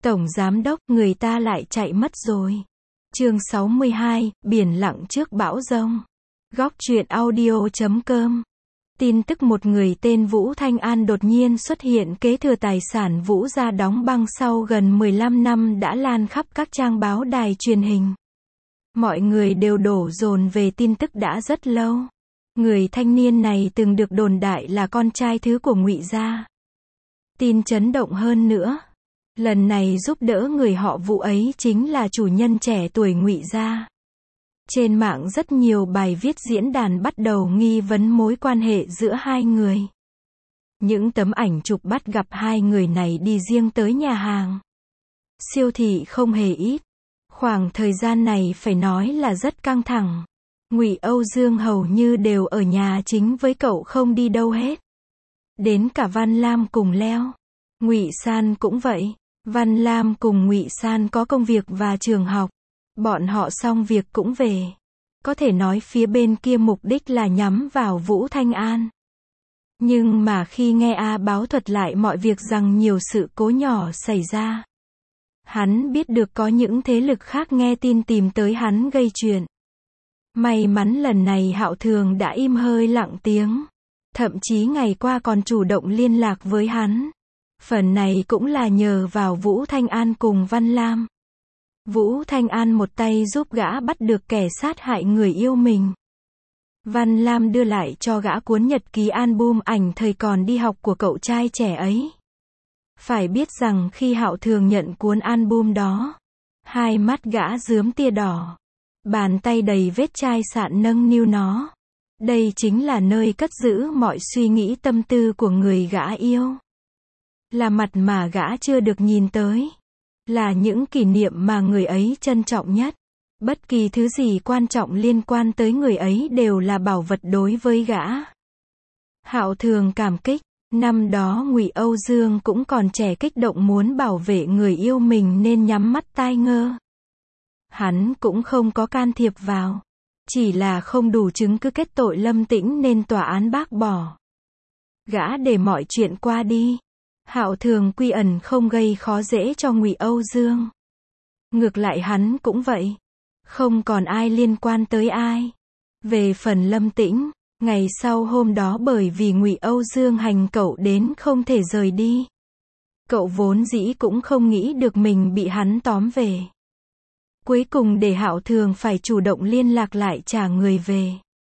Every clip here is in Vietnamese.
Tổng giám đốc, người ta lại chạy mất rồi. Chương 62, biển lặng trước bão giông. Góc truyện audio.com. Tin tức một người tên Vũ Thanh An đột nhiên xuất hiện kế thừa tài sản Vũ gia đóng băng sau gần 15 năm đã lan khắp các trang báo đài truyền hình. Mọi người đều đổ dồn về tin tức đã rất lâu. Người thanh niên này từng được đồn đại là con trai thứ của Ngụy gia. Tin chấn động hơn nữa. Lần này giúp đỡ người họ Vũ ấy chính là chủ nhân trẻ tuổi Ngụy gia. Trên mạng rất nhiều bài viết diễn đàn bắt đầu nghi vấn mối quan hệ giữa hai người. Những tấm ảnh chụp bắt gặp hai người này đi riêng tới nhà hàng, siêu thị không hề ít. Khoảng thời gian này phải nói là rất căng thẳng. Ngụy Âu Dương hầu như đều ở nhà chính với cậu, không đi đâu hết. Đến cả Văn Lam cùng Leo. Ngụy San cũng vậy. Văn Lam cùng Ngụy San có công việc và trường học. Bọn họ xong việc cũng về. Có thể nói phía bên kia mục đích là nhắm vào Vũ Thanh An. Nhưng mà khi nghe A báo thuật lại mọi việc rằng nhiều sự cố nhỏ xảy ra, hắn biết được có những thế lực khác nghe tin tìm tới hắn gây chuyện. May mắn lần này Hạo Thường đã im hơi lặng tiếng. Thậm chí ngày qua còn chủ động liên lạc với hắn. Phần này cũng là nhờ vào Vũ Thanh An cùng Văn Lam. Vũ Thanh An một tay giúp gã bắt được kẻ sát hại người yêu mình. Văn Lam đưa lại cho gã cuốn nhật ký album ảnh thời còn đi học của cậu trai trẻ ấy. Phải biết rằng khi Hạo Thường nhận cuốn album đó, hai mắt gã rướm tia đỏ. Bàn tay đầy vết chai sạn nâng niu nó. Đây chính là nơi cất giữ mọi suy nghĩ tâm tư của người gã yêu. Là mặt mà gã chưa được nhìn tới. Là những kỷ niệm mà người ấy trân trọng nhất. Bất kỳ thứ gì quan trọng liên quan tới người ấy đều là bảo vật đối với gã. Hạo Thường cảm kích. Năm đó Ngụy Âu Dương cũng còn trẻ, kích động muốn bảo vệ người yêu mình nên nhắm mắt tai ngơ. Hắn cũng không có can thiệp vào. Chỉ là không đủ chứng cứ kết tội Lâm Tĩnh nên tòa án bác bỏ. Gã để mọi chuyện qua đi. Hạo Thường quy ẩn không gây khó dễ cho Ngụy Âu Dương. Ngược lại hắn cũng vậy. Không còn ai liên quan tới ai. Về phần Lâm Tĩnh, ngày sau hôm đó bởi vì Ngụy Âu Dương hành cậu đến không thể rời đi. Cậu vốn dĩ cũng không nghĩ được mình bị hắn tóm về. Cuối cùng để Hạo Thường phải chủ động liên lạc lại trả người về.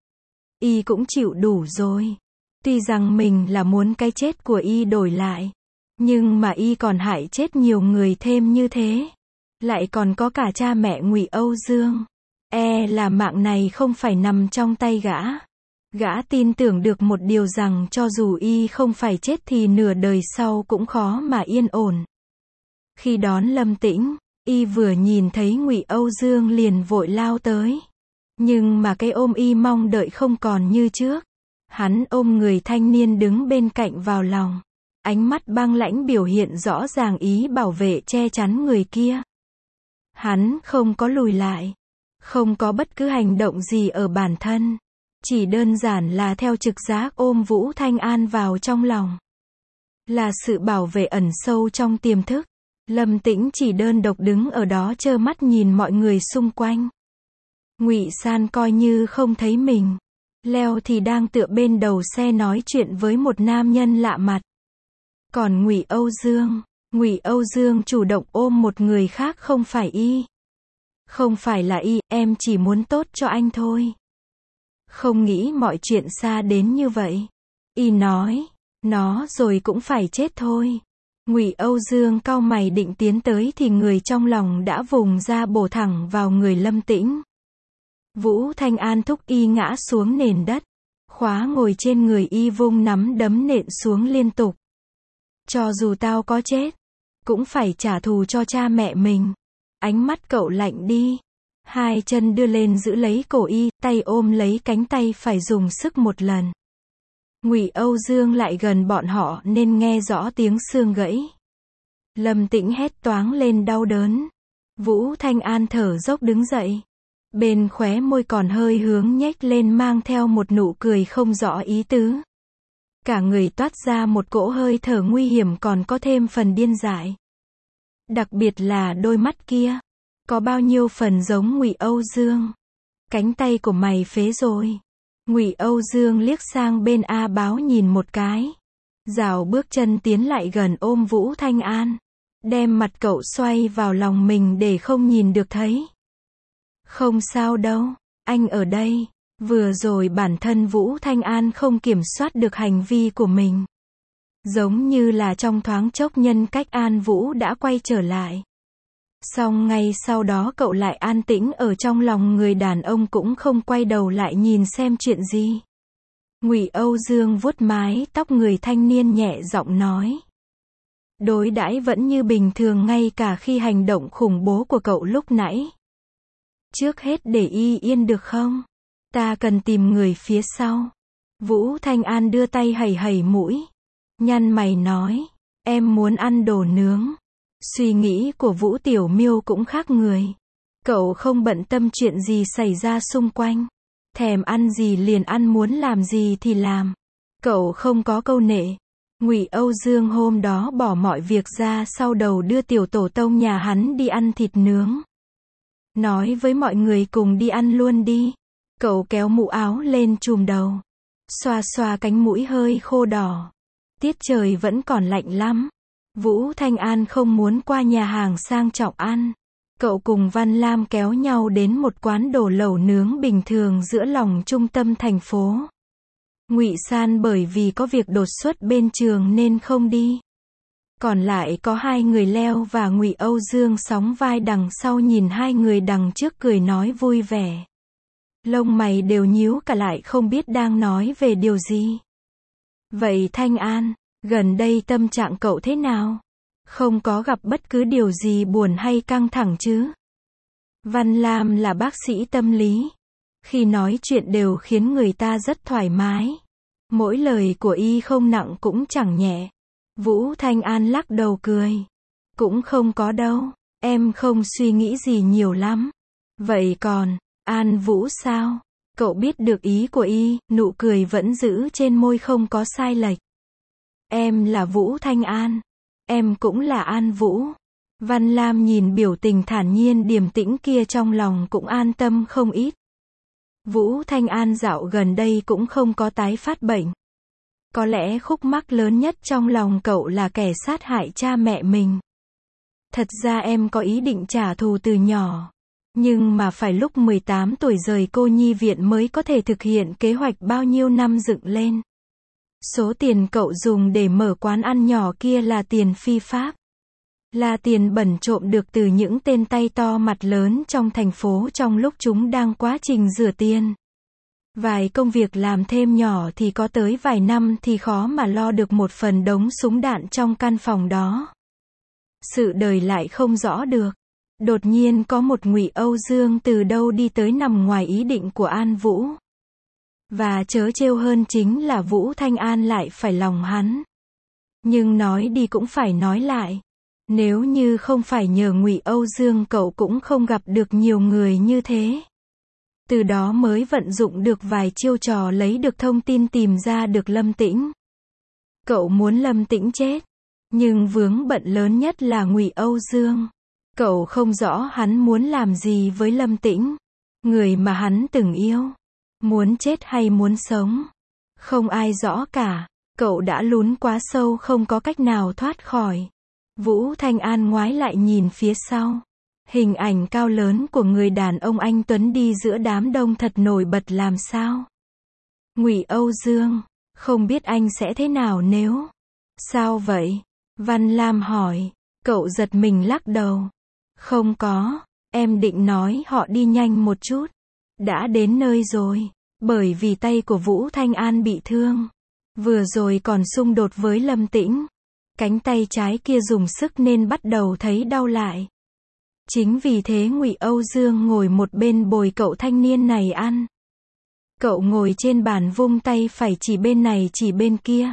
Y cũng chịu đủ rồi. Tuy rằng mình là muốn cái chết của Y đổi lại. Nhưng mà Y còn hại chết nhiều người thêm như thế. Lại còn có cả cha mẹ Ngụy Âu Dương. Là mạng này không phải nằm trong tay gã. Gã tin tưởng được một điều rằng cho dù Y không phải chết thì nửa đời sau cũng khó mà yên ổn. Khi đón Lâm Tĩnh, Y vừa nhìn thấy Ngụy Âu Dương liền vội lao tới. Nhưng mà cái ôm Y mong đợi không còn như trước. Hắn ôm người thanh niên đứng bên cạnh vào lòng. Ánh mắt băng lãnh biểu hiện rõ ràng ý bảo vệ che chắn người kia. Hắn không có lùi lại. Không có bất cứ hành động gì ở bản thân. Chỉ đơn giản là theo trực giác ôm Vũ Thanh An vào trong lòng. Là sự bảo vệ ẩn sâu trong tiềm thức. Lâm Tĩnh chỉ đơn độc đứng ở đó trơ mắt nhìn mọi người xung quanh. Ngụy San coi như không thấy mình. Leo thì đang tựa bên đầu xe nói chuyện với một nam nhân lạ mặt. Còn Ngụy Âu Dương chủ động ôm một người khác không phải Y. Không phải là Y, em chỉ muốn tốt cho anh thôi. Không nghĩ mọi chuyện xa đến như vậy. Y nói, nó rồi cũng phải chết thôi. Ngụy Âu Dương cau mày định tiến tới thì người trong lòng đã vùng ra bổ thẳng vào người Lâm Tĩnh. Vũ Thanh An thúc Y ngã xuống nền đất. Khóa ngồi trên người Y vung nắm đấm nện xuống liên tục. Cho dù tao có chết, cũng phải trả thù cho cha mẹ mình. Ánh mắt cậu lạnh đi. Hai chân đưa lên giữ lấy cổ Y, tay ôm lấy cánh tay phải dùng sức một lần. Ngụy Âu Dương lại gần bọn họ nên nghe rõ tiếng xương gãy. Lâm Tĩnh hét toáng lên đau đớn. Vũ Thanh An thở dốc đứng dậy. Bên khóe môi còn hơi hướng nhếch lên mang theo một nụ cười không rõ ý tứ. Cả người toát ra một cỗ hơi thở nguy hiểm còn có thêm phần điên dại. Đặc biệt là đôi mắt kia. Có bao nhiêu phần giống Ngụy Âu Dương. Cánh tay của mày phế rồi. Ngụy Âu Dương liếc sang bên A Báo nhìn một cái. Rảo bước chân tiến lại gần ôm Vũ Thanh An. Đem mặt cậu xoay vào lòng mình để không nhìn được thấy. Không sao đâu, anh ở đây. Vừa rồi bản thân Vũ Thanh An không kiểm soát được hành vi của mình. Giống như là trong thoáng chốc nhân cách An Vũ đã quay trở lại. Xong ngay sau đó cậu lại an tĩnh ở trong lòng người đàn ông cũng không quay đầu lại nhìn xem chuyện gì. Ngụy Âu Dương vuốt mái tóc người thanh niên nhẹ giọng nói. Đối đãi vẫn như bình thường ngay cả khi hành động khủng bố của cậu lúc nãy. Trước hết để y yên được không? Ta cần tìm người phía sau. Vũ Thanh An đưa tay hẩy hẩy mũi. Nhăn mày nói. Em muốn ăn đồ nướng. Suy nghĩ của Vũ Tiểu Miêu cũng khác người. Cậu không bận tâm chuyện gì xảy ra xung quanh. Thèm ăn gì liền ăn, muốn làm gì thì làm. Cậu không có câu nệ. Ngụy Âu Dương hôm đó bỏ mọi việc ra sau đầu đưa tiểu tổ tông nhà hắn đi ăn thịt nướng. Nói với mọi người cùng đi ăn luôn đi. Cậu kéo mũ áo lên trùm đầu. Xoa xoa cánh mũi hơi khô đỏ. Tiết trời vẫn còn lạnh lắm. Vũ Thanh An không muốn qua nhà hàng sang trọng ăn. Cậu cùng Văn Lam kéo nhau đến một quán đồ lẩu nướng bình thường giữa lòng trung tâm thành phố. Ngụy San bởi vì có việc đột xuất bên trường nên không đi. Còn lại có hai người Leo và Ngụy Âu Dương sóng vai đằng sau nhìn hai người đằng trước cười nói vui vẻ. Lông mày đều nhíu cả lại không biết đang nói về điều gì. Vậy Thanh An, gần đây tâm trạng cậu thế nào? Không có gặp bất cứ điều gì buồn hay căng thẳng chứ? Văn Lam là bác sĩ tâm lý. Khi nói chuyện đều khiến người ta rất thoải mái. Mỗi lời của y không nặng cũng chẳng nhẹ. Vũ Thanh An lắc đầu cười. Cũng không có đâu, em không suy nghĩ gì nhiều lắm. Vậy còn, An Vũ sao? Cậu biết được ý của y, nụ cười vẫn giữ trên môi không có sai lệch. Em là Vũ Thanh An. Em cũng là An Vũ. Văn Lam nhìn biểu tình thản nhiên điềm tĩnh kia trong lòng cũng an tâm không ít. Vũ Thanh An dạo gần đây cũng không có tái phát bệnh. Có lẽ khúc mắc lớn nhất trong lòng cậu là kẻ sát hại cha mẹ mình. Thật ra em có ý định trả thù từ nhỏ. Nhưng mà phải lúc 18 tuổi rời cô nhi viện mới có thể thực hiện kế hoạch bao nhiêu năm dựng lên. Số tiền cậu dùng để mở quán ăn nhỏ kia là tiền phi pháp. Là tiền bẩn trộm được từ những tên tay to mặt lớn trong thành phố trong lúc chúng đang quá trình rửa tiền. Vài công việc làm thêm nhỏ thì có tới vài năm thì khó mà lo được một phần đống súng đạn trong căn phòng đó. Sự đời lại không rõ được. Đột nhiên có một Ngụy Âu Dương từ đâu đi tới nằm ngoài ý định của An Vũ. Và trớ trêu hơn chính là Vũ Thanh An lại phải lòng hắn. Nhưng nói đi cũng phải nói lại. Nếu như không phải nhờ Ngụy Âu Dương cậu cũng không gặp được nhiều người như thế. Từ đó mới vận dụng được vài chiêu trò lấy được thông tin tìm ra được Lâm Tĩnh. Cậu muốn Lâm Tĩnh chết. Nhưng vướng bận lớn nhất là Ngụy Âu Dương. Cậu không rõ hắn muốn làm gì với Lâm Tĩnh. Người mà hắn từng yêu. Muốn chết hay muốn sống. Không ai rõ cả. Cậu đã lún quá sâu không có cách nào thoát khỏi. Vũ Thanh An ngoái lại nhìn phía sau. Hình ảnh cao lớn của người đàn ông anh tuấn đi giữa đám đông thật nổi bật làm sao. Ngụy Âu Dương, không biết anh sẽ thế nào nếu... Sao vậy? Văn Lam hỏi. Cậu giật mình lắc đầu. Không có, em định nói họ đi nhanh một chút. Đã đến nơi rồi. Bởi vì tay của Vũ Thanh An bị thương. Vừa rồi còn xung đột với Lâm Tĩnh. Cánh tay trái kia dùng sức nên bắt đầu thấy đau lại. Chính vì thế Ngụy Âu Dương ngồi một bên bồi cậu thanh niên này ăn. Cậu ngồi trên bàn vung tay phải chỉ bên này chỉ bên kia.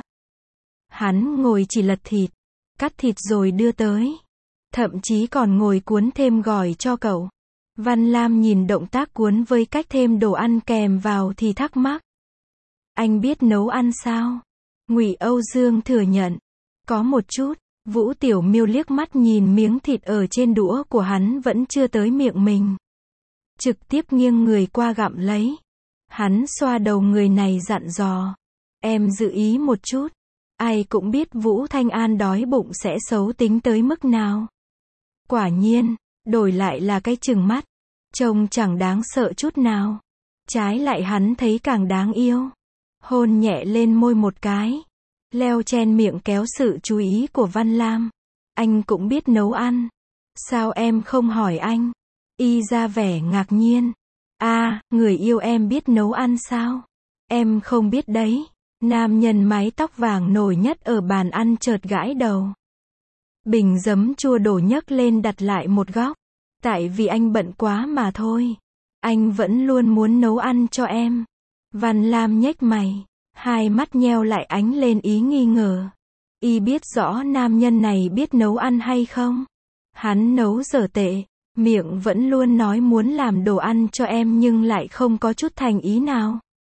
Hắn ngồi chỉ lật thịt, cắt thịt rồi đưa tới. Thậm chí còn ngồi cuốn thêm gỏi cho cậu. Văn Lam nhìn động tác cuốn với cách thêm đồ ăn kèm vào thì thắc mắc. Anh biết nấu ăn sao? Ngụy Âu Dương thừa nhận. Có một chút. Vũ Tiểu Miêu liếc mắt nhìn miếng thịt ở trên đũa của hắn vẫn chưa tới miệng mình. Trực tiếp nghiêng người qua gặm lấy. Hắn xoa đầu người này dặn dò. Em giữ ý một chút. Ai cũng biết Vũ Thanh An đói bụng sẽ xấu tính tới mức nào. Quả nhiên, đổi lại là cái trừng mắt. Trông chẳng đáng sợ chút nào. Trái lại hắn thấy càng đáng yêu. Hôn nhẹ lên môi một cái. Leo chen miệng kéo sự chú ý của Văn Lam. Anh cũng biết nấu ăn. Sao em không hỏi anh? Y ra vẻ ngạc nhiên. À, người yêu em biết nấu ăn sao? Em không biết đấy. Nam nhân mái tóc vàng nổi nhất ở bàn ăn chợt gãi đầu. Bình giấm chua đổ nhấc lên đặt lại một góc. Tại vì anh bận quá mà thôi. Anh vẫn luôn muốn nấu ăn cho em. Văn Lam nhếch mày. Hai mắt nheo lại ánh lên ý nghi ngờ. Y biết rõ nam nhân này biết nấu ăn hay không? Hắn nấu dở tệ. Miệng vẫn luôn nói muốn làm đồ ăn cho em nhưng lại không có chút thành ý nào.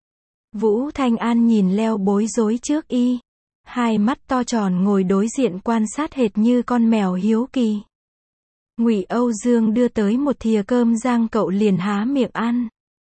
Vũ Thanh An nhìn Leo bối rối trước y. Hai mắt to tròn ngồi đối diện quan sát hệt như con mèo hiếu kỳ. Ngụy Âu Dương đưa tới một thìa cơm rang cậu liền há miệng ăn.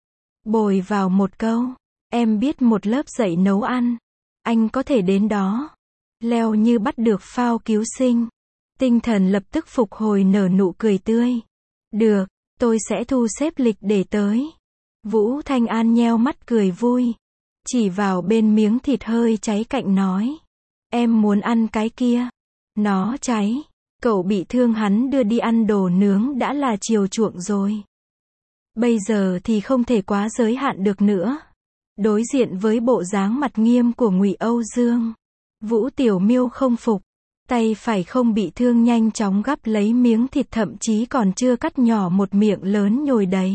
Bồi vào một câu. Em biết một lớp dạy nấu ăn. Anh có thể đến đó. Leo như bắt được phao cứu sinh. Tinh thần lập tức phục hồi nở nụ cười tươi. Được, tôi sẽ thu xếp lịch để tới. Vũ Thanh An nheo mắt cười vui. Chỉ vào bên miếng thịt hơi cháy cạnh nói. Em muốn ăn cái kia. Nó cháy. Cậu bị thương hắn đưa đi ăn đồ nướng đã là chiều chuộng rồi. Bây giờ thì không thể quá giới hạn được nữa. Đối diện với bộ dáng mặt nghiêm của Ngụy Âu Dương. Vũ Tiểu Miêu không phục. Tay phải không bị thương nhanh chóng gắp lấy miếng thịt thậm chí còn chưa cắt nhỏ một miệng lớn nhồi đầy.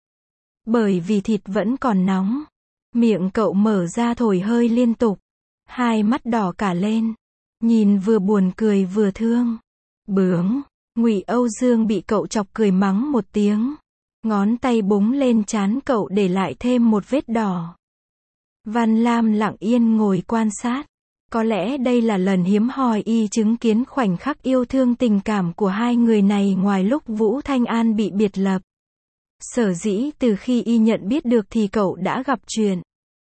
Bởi vì thịt vẫn còn nóng. Miệng cậu mở ra thổi hơi liên tục. Hai mắt đỏ cả lên. Nhìn vừa buồn cười vừa thương. Bướng. Ngụy Âu Dương bị cậu chọc cười mắng một tiếng. Ngón tay búng lên trán cậu để lại thêm một vết đỏ. Văn Lam lặng yên ngồi quan sát. Có lẽ đây là lần hiếm hoi y chứng kiến khoảnh khắc yêu thương tình cảm của hai người này ngoài lúc Vũ Thanh An bị biệt lập. Sở dĩ từ khi y nhận biết được thì cậu đã gặp chuyện.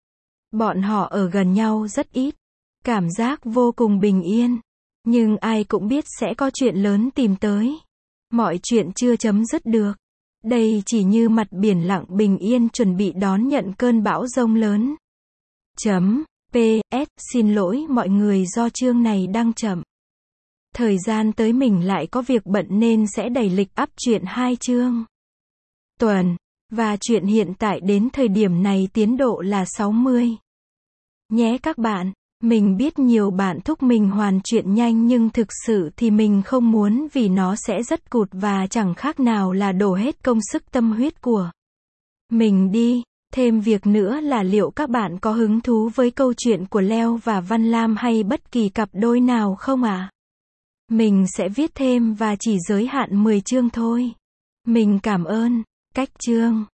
Bọn họ ở gần nhau rất ít. Cảm giác vô cùng bình yên. Nhưng ai cũng biết sẽ có chuyện lớn tìm tới. Mọi chuyện chưa chấm dứt được. Đây chỉ như mặt biển lặng bình yên chuẩn bị đón nhận cơn bão giông lớn. PS, xin lỗi mọi người do chương này đăng chậm. Thời gian tới mình lại có việc bận nên sẽ đẩy lịch up truyện 2 chương tuần. Và chuyện hiện tại đến thời điểm này tiến độ là 60. Nhé các bạn, mình biết nhiều bạn thúc mình hoàn chuyện nhanh nhưng thực sự thì mình không muốn vì nó sẽ rất cụt và chẳng khác nào là đổ hết công sức tâm huyết của mình đi. Thêm việc nữa là liệu các bạn có hứng thú với câu chuyện của Leo và Văn Lam hay bất kỳ cặp đôi nào không ạ? Mình sẽ viết thêm và chỉ giới hạn 10 chương thôi. Mình cảm ơn. Cách chương